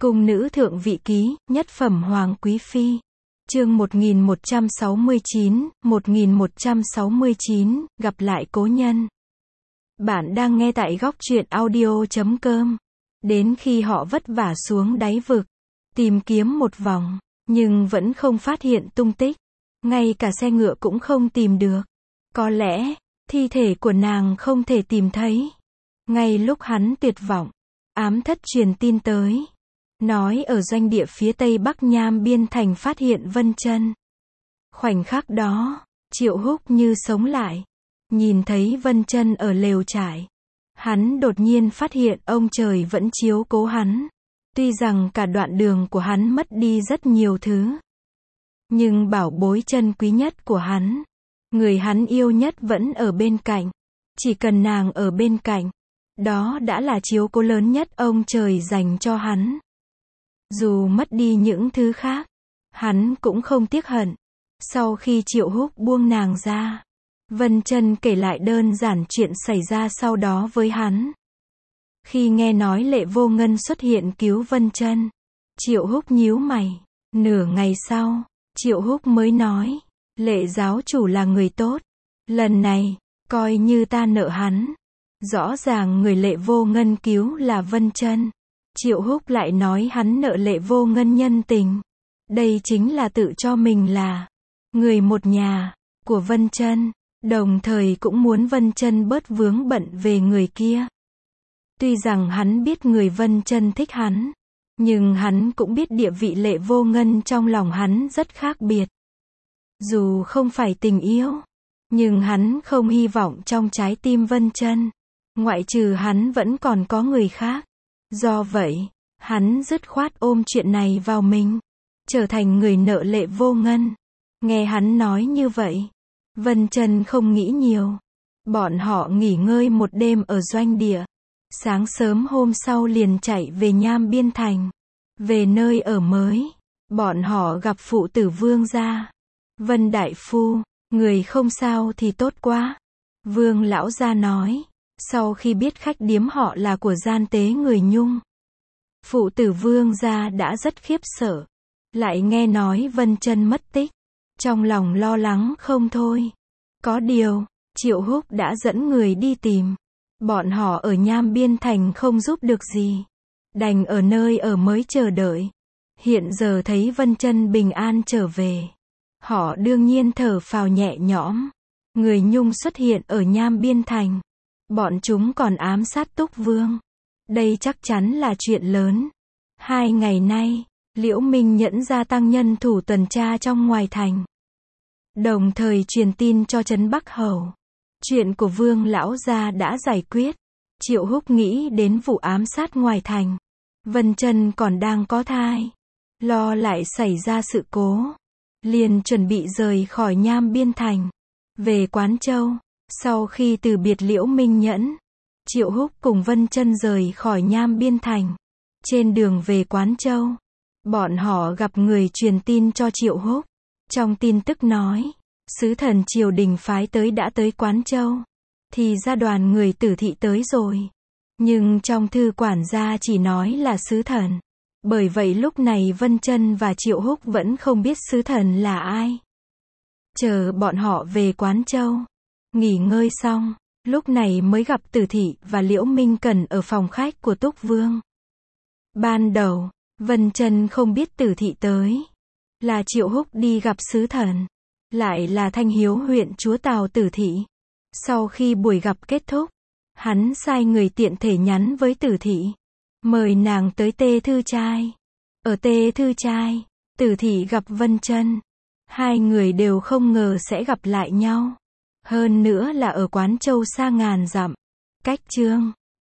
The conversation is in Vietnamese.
Cung nữ thượng vị ký, nhất phẩm hoàng quý phi. Chương 1169, gặp lại cố nhân. Bạn đang nghe tại góc truyện audio.com. Đến khi họ vất vả xuống đáy vực, tìm kiếm một vòng, nhưng vẫn không phát hiện tung tích. Ngay cả xe ngựa cũng không tìm được. Có lẽ, thi thể của nàng không thể tìm thấy. Ngay lúc hắn tuyệt vọng, ám thất truyền tin tới. Nói ở doanh địa phía tây bắc Nham Biên Thành phát hiện Vân Chân. Khoảnh khắc đó, Triệu Húc như sống lại. Nhìn thấy Vân Chân ở lều trại. Hắn đột nhiên phát hiện ông trời vẫn chiếu cố hắn. Tuy rằng cả đoạn đường của hắn mất đi rất nhiều thứ. Nhưng bảo bối chân quý nhất của hắn, người hắn yêu nhất vẫn ở bên cạnh. Chỉ cần nàng ở bên cạnh, đó đã là chiếu cố lớn nhất ông trời dành cho hắn. Dù mất đi những thứ khác, hắn cũng không tiếc hận. Sau khi Triệu Húc buông nàng ra, Vân Chân kể lại đơn giản chuyện xảy ra sau đó với hắn. Khi nghe nói Lệ Vô Ngân xuất hiện cứu Vân Chân, Triệu Húc nhíu mày. Nửa ngày sau, Triệu Húc mới nói, Lệ giáo chủ là người tốt. Lần này, coi như ta nợ hắn. Rõ ràng người Lệ Vô Ngân cứu là Vân Chân. Triệu Húc lại nói hắn nợ Lệ Vô Ngân nhân tình. Đây chính là tự cho mình là người một nhà của Vân Chân, đồng thời cũng muốn Vân Chân bớt vướng bận về người kia. Tuy rằng hắn biết người Vân Chân thích hắn, nhưng hắn cũng biết địa vị Lệ Vô Ngân trong lòng hắn rất khác biệt. Dù không phải tình yêu, nhưng hắn không hy vọng trong trái tim Vân Chân, ngoại trừ hắn vẫn còn có người khác. Do vậy, hắn dứt khoát ôm chuyện này vào mình, trở thành người nợ Lệ Vô Ngân. Nghe hắn nói như vậy, Vân Chân không nghĩ nhiều. Bọn họ nghỉ ngơi một đêm ở doanh địa. Sáng sớm hôm sau liền chạy về Nham Biên Thành. Về nơi ở mới, bọn họ gặp phụ tử Vương gia. Vân đại phu, người không sao thì tốt quá. Vương lão gia nói, sau khi biết khách điếm họ là của gian tế người Nhung. Phụ tử Vương gia đã rất khiếp sợ. Lại nghe nói Vân Chân mất tích. Trong lòng lo lắng không thôi. Có điều, Triệu Húc đã dẫn người đi tìm. Bọn họ ở Nham Biên Thành không giúp được gì. Đành ở nơi ở mới chờ đợi. Hiện giờ thấy Vân Chân bình an trở về. Họ đương nhiên thở phào nhẹ nhõm. Người Nhung xuất hiện ở Nham Biên Thành. Bọn chúng còn ám sát Túc Vương. Đây chắc chắn là chuyện lớn. 2 ngày nay, Liễu Minh Nhẫn gia tăng nhân thủ tuần tra trong ngoài thành. Đồng thời truyền tin cho trấn Bắc Hầu. Chuyện của Vương lão gia đã giải quyết. Triệu Húc nghĩ đến vụ ám sát ngoài thành. Vân Chân còn đang có thai. Lo lại xảy ra sự cố. Liền chuẩn bị rời khỏi Nham Biên Thành. Về Quán Châu. Sau khi từ biệt Liễu Minh Nhẫn, Triệu Húc cùng Vân Chân rời khỏi Nham Biên Thành. Trên đường về Quán Châu, bọn họ gặp người truyền tin cho Triệu Húc. Trong tin tức nói, sứ thần triều đình phái tới đã tới Quán Châu. Thì ra đoàn người Tử thị tới rồi. Nhưng trong thư quản gia chỉ nói là sứ thần. Bởi vậy lúc này Vân Chân và Triệu Húc vẫn không biết sứ thần là ai. Chờ bọn họ về Quán Châu, nghỉ ngơi xong, lúc này mới gặp Tử thị và Liễu Minh Cần ở phòng khách của Túc Vương. Ban đầu, Vân Chân không biết Tử thị tới. Là Triệu Húc đi gặp sứ thần. Lại là Thanh Hiếu huyện chúa Tào Tử thị. Sau khi buổi gặp kết thúc, hắn sai người tiện thể nhắn với Tử thị. Mời nàng tới Tê Thư Trai. Ở Tê Thư Trai, Tử thị gặp Vân Chân. 2 người đều không ngờ sẽ gặp lại nhau. Hơn nữa là ở Quán Châu xa ngàn dặm. Cách Chương